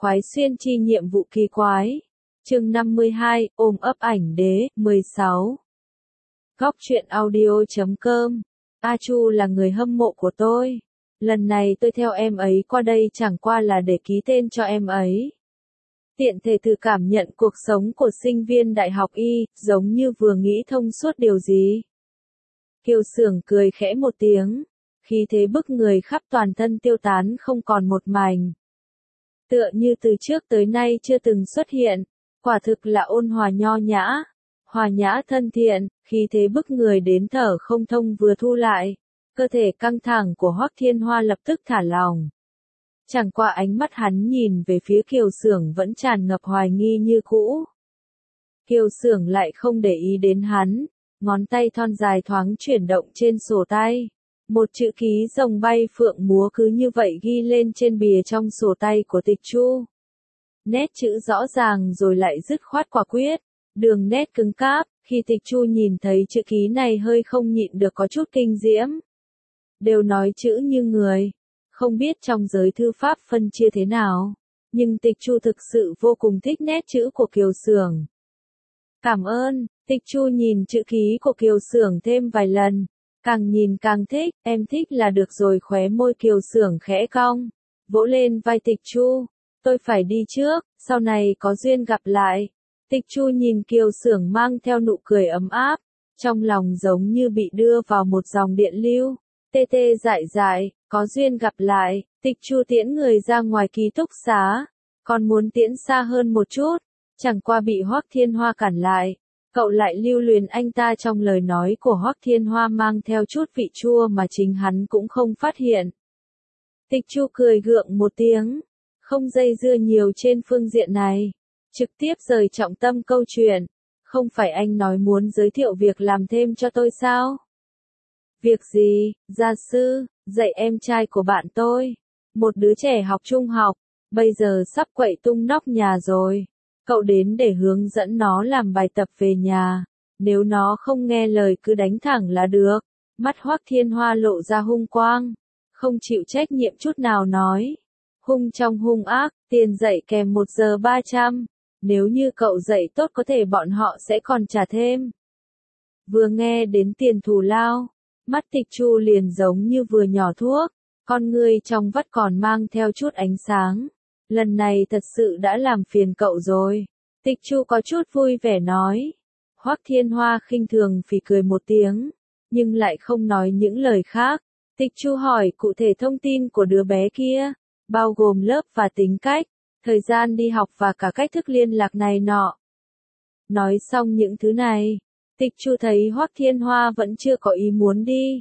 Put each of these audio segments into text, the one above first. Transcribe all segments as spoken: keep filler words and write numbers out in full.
khoái xuyên chi nhiệm vụ kỳ quái. Chương năm mươi hai, ôm ấp ảnh đế, mười sáu. Góc truyện audio chấm com. A Chu là người hâm mộ của tôi. Lần này tôi theo em ấy qua đây chẳng qua là để ký tên cho em ấy. Tiện thể thử cảm nhận cuộc sống của sinh viên đại học Y, giống như vừa nghĩ thông suốt điều gì. Kiều Xưởng cười khẽ một tiếng, khí thế bức người khắp toàn thân tiêu tán không còn một mảnh. Tựa như từ trước tới nay chưa từng xuất hiện, quả thực là ôn hòa nho nhã, hòa nhã thân thiện, khí thế bức người đến thở không thông vừa thu lại, cơ thể căng thẳng của Hoắc Thiên Hoa lập tức thả lỏng. Chẳng qua ánh mắt hắn nhìn về phía Kiều Xưởng vẫn tràn ngập hoài nghi như cũ. Kiều Xưởng lại không để ý đến hắn, ngón tay thon dài thoáng chuyển động trên sổ tay. Một chữ ký rồng bay phượng múa cứ như vậy ghi lên trên bìa trong sổ tay của Tịch Chu. Nét chữ rõ ràng rồi lại dứt khoát quả quyết, đường nét cứng cáp, khi Tịch Chu nhìn thấy chữ ký này hơi không nhịn được có chút kinh diễm. Đều nói chữ như người, không biết trong giới thư pháp phân chia thế nào, nhưng Tịch Chu thực sự vô cùng thích nét chữ của Kiều Xưởng. Cảm ơn, Tịch Chu nhìn chữ ký của Kiều Xưởng thêm vài lần. Càng nhìn càng thích, em thích là được rồi, khóe môi Kiều Xưởng khẽ cong, vỗ lên vai Tịch Chu, tôi phải đi trước, sau này có duyên gặp lại. Tịch Chu nhìn Kiều Xưởng mang theo nụ cười ấm áp, trong lòng giống như bị đưa vào một dòng điện lưu, tê tê dại dại, có duyên gặp lại. Tịch Chu tiễn người ra ngoài ký túc xá, còn muốn tiễn xa hơn một chút, chẳng qua bị Hoắc Thiên Hoa cản lại. Cậu lại lưu luyến anh ta trong lời nói của Hoắc Thiên Hoa mang theo chút vị chua mà chính hắn cũng không phát hiện. Tịch Chu cười gượng một tiếng, không dây dưa nhiều trên phương diện này, trực tiếp rời trọng tâm câu chuyện. Không phải anh nói muốn giới thiệu việc làm thêm cho tôi sao? Việc gì, gia sư, dạy em trai của bạn tôi. Một đứa trẻ học trung học, bây giờ sắp quậy tung nóc nhà rồi. Cậu đến để hướng dẫn nó làm bài tập về nhà, nếu nó không nghe lời cứ đánh thẳng là được. Mắt Hoắc Thiên Hoa lộ ra hung quang, không chịu trách nhiệm chút nào nói. Hung trong hung ác, tiền dạy kèm một giờ ba trăm, nếu như cậu dạy tốt có thể bọn họ sẽ còn trả thêm. Vừa nghe đến tiền thù lao, mắt Tịch Chu liền giống như vừa nhỏ thuốc, con ngươi trong vắt còn mang theo chút ánh sáng. Lần này thật sự đã làm phiền cậu rồi. Tịch Chu có chút vui vẻ nói. Hoắc Thiên Hoa khinh thường phì cười một tiếng, nhưng lại không nói những lời khác. Tịch Chu hỏi cụ thể thông tin của đứa bé kia, bao gồm lớp và tính cách, thời gian đi học và cả cách thức liên lạc này nọ. Nói xong những thứ này, Tịch Chu thấy Hoắc Thiên Hoa vẫn chưa có ý muốn đi.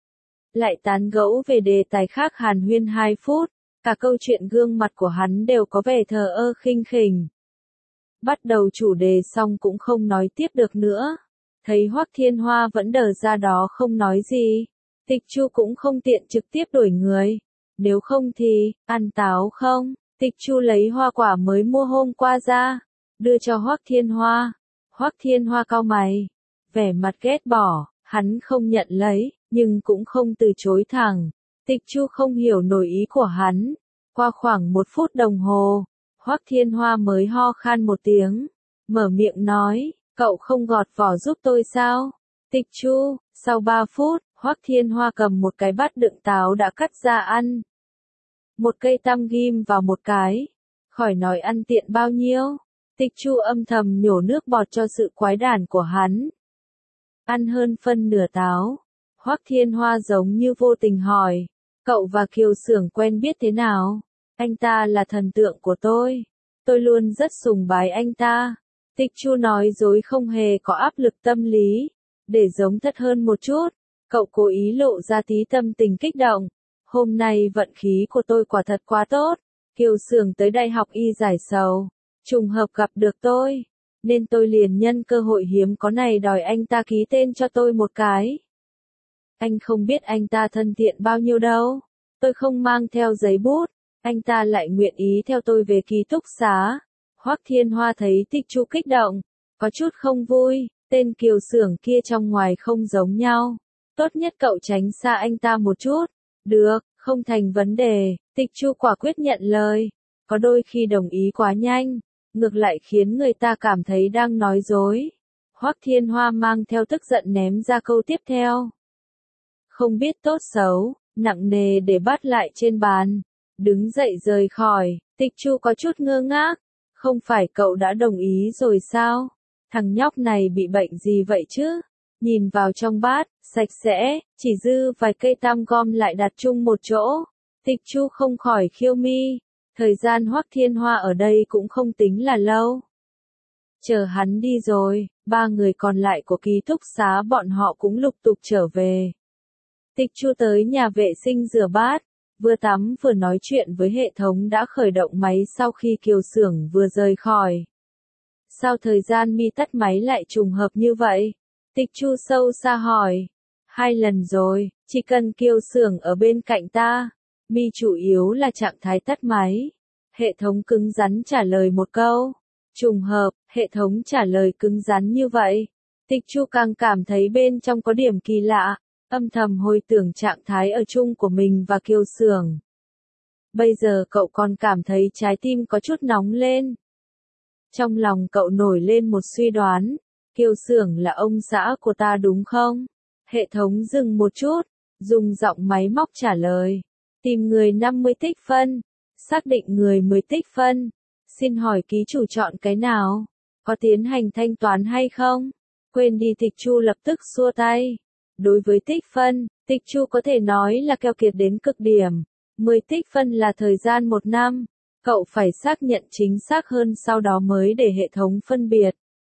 Lại tán gẫu về đề tài khác hàn huyên hai phút. Cả câu chuyện gương mặt của hắn đều có vẻ thờ ơ khinh khỉnh. Bắt đầu chủ đề xong cũng không nói tiếp được nữa. Thấy Hoắc Thiên Hoa vẫn đờ ra đó không nói gì. Tịch Chu cũng không tiện trực tiếp đổi người. Nếu không thì, ăn táo không? Tịch Chu lấy hoa quả mới mua hôm qua ra, đưa cho Hoắc Thiên Hoa. Hoắc Thiên Hoa cau mày, vẻ mặt ghét bỏ, hắn không nhận lấy, nhưng cũng không từ chối thẳng. Tịch Chu không hiểu nổi ý của hắn. Qua khoảng một phút đồng hồ, Hoắc Thiên Hoa mới ho khan một tiếng, mở miệng nói, cậu không gọt vỏ giúp tôi sao? Tịch Chu, sau ba phút, Hoắc Thiên Hoa cầm một cái bát đựng táo đã cắt ra ăn. Một cây tăm ghim vào một cái, khỏi nói ăn tiện bao nhiêu. Tịch Chu âm thầm nhổ nước bọt cho sự quái đản của hắn. Ăn hơn phân nửa táo, Hoắc Thiên Hoa giống như vô tình hỏi. Cậu và Kiều Xưởng quen biết thế nào? Anh ta là thần tượng của tôi. Tôi luôn rất sùng bái anh ta. Tịch Chu nói dối không hề có áp lực tâm lý. Để giống thật hơn một chút, cậu cố ý lộ ra tí tâm tình kích động. Hôm nay vận khí của tôi quả thật quá tốt. Kiều Xưởng tới đại học Y giải sầu, trùng hợp gặp được tôi, nên tôi liền nhân cơ hội hiếm có này đòi anh ta ký tên cho tôi một cái. Anh không biết anh ta thân thiện bao nhiêu đâu. Tôi không mang theo giấy bút, anh ta lại nguyện ý theo tôi về ký túc xá. Hoắc Thiên Hoa thấy Tịch Chu kích động, có chút không vui. Tên Kiều Xưởng kia trong ngoài không giống nhau. Tốt nhất cậu tránh xa anh ta một chút. Được, không thành vấn đề. Tịch Chu quả quyết nhận lời. có đôi khi đồng ý quá nhanh, ngược lại khiến người ta cảm thấy đang nói dối. Hoắc Thiên Hoa mang theo tức giận ném ra câu tiếp theo. Không biết tốt xấu, nặng nề để bắt lại trên bàn. Đứng dậy rời khỏi, Tịch Chu có chút ngơ ngác. Không phải cậu đã đồng ý rồi sao? Thằng nhóc này bị bệnh gì vậy chứ? Nhìn vào trong bát, sạch sẽ, chỉ dư vài cây tam gom lại đặt chung một chỗ. Tịch Chu không khỏi khiêu mi. Thời gian Hoắc Thiên Hoa ở đây cũng không tính là lâu. Chờ hắn đi rồi, ba người còn lại của ký túc xá bọn họ cũng lục tục trở về. Tịch Chu tới nhà vệ sinh rửa bát, vừa tắm vừa nói chuyện với hệ thống đã khởi động máy sau khi Kiều Xưởng vừa rời khỏi. Sao thời gian mi tắt máy lại trùng hợp như vậy? Tịch Chu sâu xa hỏi. Hai lần rồi, chỉ cần Kiều Xưởng ở bên cạnh ta, mi chủ yếu là trạng thái tắt máy. Hệ thống cứng rắn trả lời một câu. Trùng hợp, hệ thống trả lời cứng rắn như vậy. Tịch Chu càng cảm thấy bên trong có điểm kỳ lạ, âm thầm hồi tưởng trạng thái ở chung của mình và Kiều Xưởng. Bây giờ cậu còn cảm thấy trái tim có chút nóng lên. Trong lòng cậu nổi lên một suy đoán, Kiều Xưởng là ông xã của ta đúng không? Hệ thống dừng một chút, dùng giọng máy móc trả lời. Tìm người năm mươi tích phân, xác định người mười tích phân. Xin hỏi ký chủ chọn cái nào? Có tiến hành thanh toán hay không? Quên đi, Tịch Chu lập tức xua tay. Đối với tích phân, Tịch Chu có thể nói là keo kiệt đến cực điểm. mười tích phân là thời gian một năm. Cậu phải xác nhận chính xác hơn sau đó mới để hệ thống phân biệt.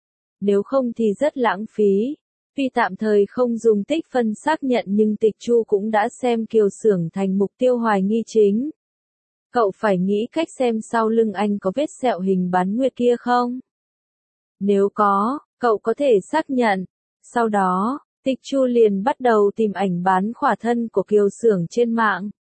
Nếu không thì rất lãng phí. Vì tạm thời không dùng tích phân xác nhận nhưng Tịch Chu cũng đã xem Kiều Xưởng thành mục tiêu hoài nghi chính. Cậu phải nghĩ cách xem sau lưng anh có vết sẹo hình bán nguyệt kia không? Nếu có, cậu có thể xác nhận. Sau đó, Tịch Chu liền bắt đầu tìm ảnh bán khỏa thân của Kiều Xưởng trên mạng.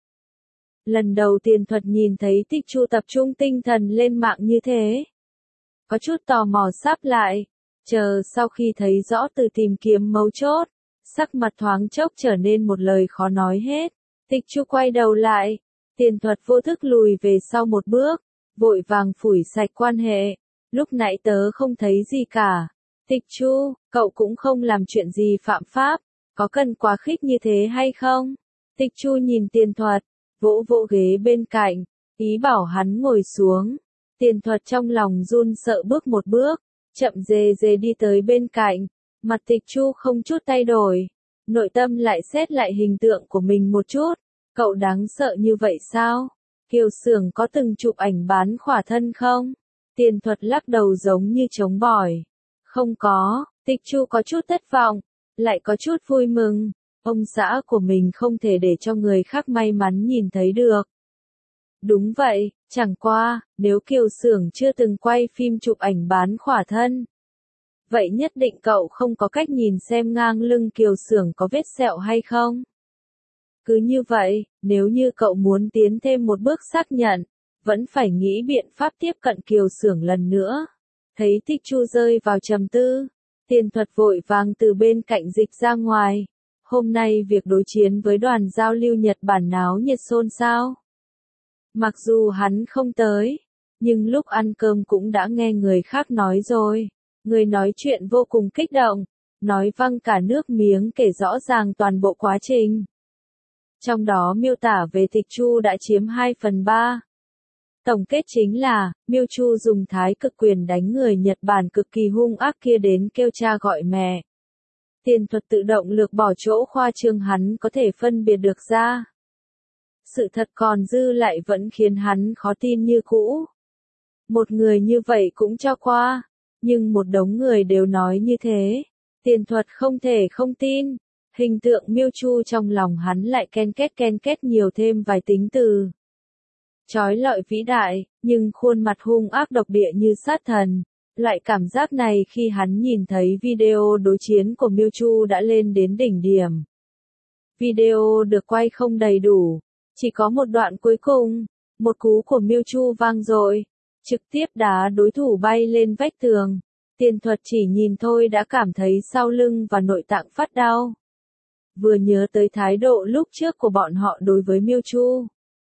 Lần đầu Tiền Thuật nhìn thấy Tịch Chu tập trung tinh thần lên mạng như thế. Có chút tò mò sáp lại, chờ sau khi thấy rõ từ tìm kiếm mấu chốt, sắc mặt thoáng chốc trở nên một lời khó nói hết. Tịch Chu quay đầu lại, Tiền Thuật vô thức lùi về sau một bước, vội vàng phủi sạch quan hệ. Lúc nãy tớ không thấy gì cả. Tịch Chu, cậu cũng không làm chuyện gì phạm pháp, có cần quá khích như thế hay không? Tịch Chu nhìn Tiền Thuật, vỗ vỗ ghế bên cạnh, ý bảo hắn ngồi xuống. Tiền Thuật trong lòng run sợ bước một bước, chậm rề rề đi tới bên cạnh, mặt Tịch Chu không chút thay đổi, nội tâm lại xét lại hình tượng của mình một chút. Cậu đáng sợ như vậy sao? Kiều Xưởng có từng chụp ảnh bán khỏa thân không? Tiền Thuật lắc đầu giống như chống bỏi. Không có. Tịch Chu có chút thất vọng, lại có chút vui mừng. Ông xã của mình không thể để cho người khác may mắn nhìn thấy được. Đúng vậy, chẳng qua, nếu Kiều Xưởng chưa từng quay phim chụp ảnh bán khỏa thân, vậy nhất định cậu không có cách nhìn xem ngang lưng Kiều Xưởng có vết sẹo hay không. Cứ như vậy, nếu như cậu muốn tiến thêm một bước xác nhận, vẫn phải nghĩ biện pháp tiếp cận Kiều Xưởng lần nữa. Thấy Tịch Chu rơi vào trầm tư, Tiền Thuật vội vàng từ bên cạnh dịch ra ngoài. Hôm nay việc đối chiến với đoàn giao lưu Nhật Bản náo nhiệt xôn xao. Mặc dù hắn không tới, nhưng lúc ăn cơm cũng đã nghe người khác nói rồi. Người nói chuyện vô cùng kích động, nói văng cả nước miếng kể rõ ràng toàn bộ quá trình. Trong đó miêu tả về Tịch Chu đã chiếm hai phần ba. Tổng kết chính là, Miêu Chu dùng thái cực quyền đánh người Nhật Bản cực kỳ hung ác kia đến kêu cha gọi mẹ. Tiền Thuật tự động lược bỏ chỗ khoa trương hắn có thể phân biệt được ra. Sự thật còn dư lại vẫn khiến hắn khó tin như cũ. Một người như vậy cũng cho qua, nhưng một đống người đều nói như thế. Tiền Thuật không thể không tin. Hình tượng Miêu Chu trong lòng hắn lại ken két ken két nhiều thêm vài tính từ. Chói lọi vĩ đại, nhưng khuôn mặt hung ác độc địa như sát thần. Loại cảm giác này khi hắn nhìn thấy video đối chiến của Miêu Chu đã lên đến đỉnh điểm. Video được quay không đầy đủ, chỉ có một đoạn cuối cùng, một cú của Miêu Chu vang dội, trực tiếp đá đối thủ bay lên vách tường. Tiền Thuật chỉ nhìn thôi đã cảm thấy sau lưng và nội tạng phát đau. Vừa nhớ tới thái độ lúc trước của bọn họ đối với Miêu Chu,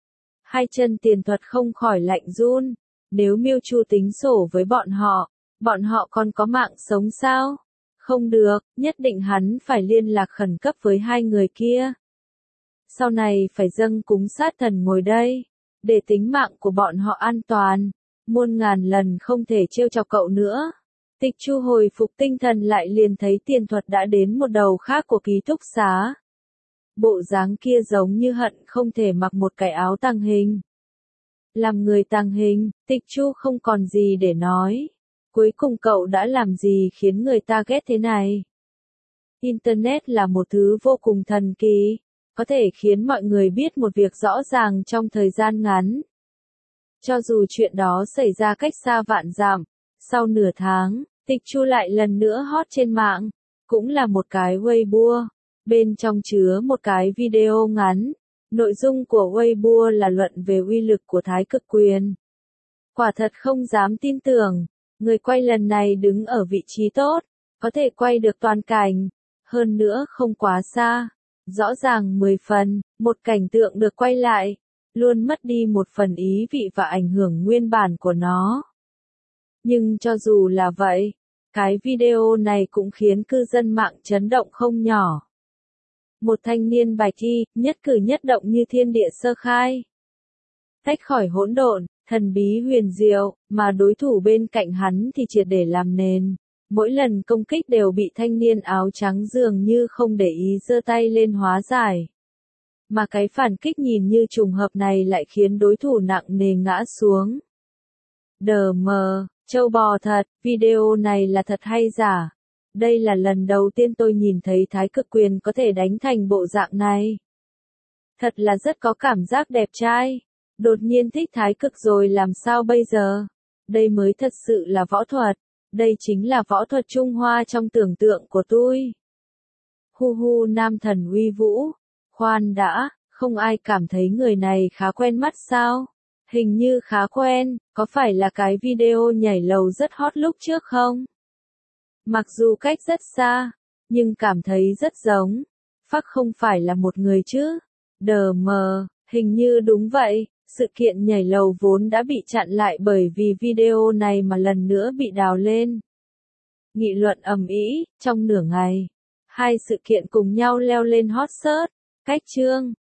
Hai chân tiền thuật không khỏi lạnh run. Nếu Miêu Chu tính sổ với bọn họ, bọn họ còn có mạng sống sao? Không được, nhất định hắn phải liên lạc khẩn cấp với hai người kia. Sau này phải dâng cúng sát thần ngồi đây, để tính mạng của bọn họ an toàn, muôn ngàn lần không thể trêu chọc cậu nữa. Tịch Chu hồi phục tinh thần lại liền thấy tiền thuật đã đến một đầu khác của ký túc xá. Bộ dáng kia giống như hận không thể mặc một cái áo tàng hình. Làm người tàng hình, Tịch Chu không còn gì để nói. Cuối cùng cậu đã làm gì khiến người ta ghét thế này? Internet là một thứ vô cùng thần kỳ, có thể khiến mọi người biết một việc rõ ràng trong thời gian ngắn. Cho dù chuyện đó xảy ra cách xa vạn dặm, sau nửa tháng, Tịch Chu lại lần nữa hot trên mạng, cũng là một cái Weibo, bên trong chứa một cái video ngắn. Nội dung của Weibo là luận về uy lực của Thái Cực Quyền. Quả thật không dám tin tưởng, người quay lần này đứng ở vị trí tốt, có thể quay được toàn cảnh, hơn nữa không quá xa. Rõ ràng mười phần, một cảnh tượng được quay lại, luôn mất đi một phần ý vị và ảnh hưởng nguyên bản của nó. Nhưng cho dù là vậy, cái video này cũng khiến cư dân mạng chấn động không nhỏ. Một thanh niên bạch y, nhất cử nhất động như thiên địa sơ khai. Tách khỏi hỗn độn, thần bí huyền diệu, mà đối thủ bên cạnh hắn thì triệt để làm nền. Mỗi lần công kích đều bị thanh niên áo trắng dường như không để ý giơ tay lên hóa giải. Mà cái phản kích nhìn như trùng hợp này lại khiến đối thủ nặng nề ngã xuống. Đờ mờ, châu bò thật, video này là thật hay giả? Đây là lần đầu tiên tôi nhìn thấy Thái Cực Quyền có thể đánh thành bộ dạng này. Thật là rất có cảm giác đẹp trai. Đột nhiên thích Thái Cực rồi làm sao bây giờ? Đây mới thật sự là võ thuật. Đây chính là võ thuật Trung Hoa trong tưởng tượng của tôi. Hu hu nam thần uy vũ. Khoan đã, không ai cảm thấy người này khá quen mắt sao? Hình như khá quen, có phải là cái video nhảy lầu rất hot lúc trước không? Mặc dù cách rất xa, nhưng cảm thấy rất giống. Phác không phải là một người chứ? Đờ mờ, hình như đúng vậy. Sự kiện nhảy lầu vốn đã bị chặn lại bởi vì video này mà lần nữa bị đào lên. Nghị luận ầm ĩ, trong nửa ngày. Hai sự kiện cùng nhau leo lên hot search. Cách chương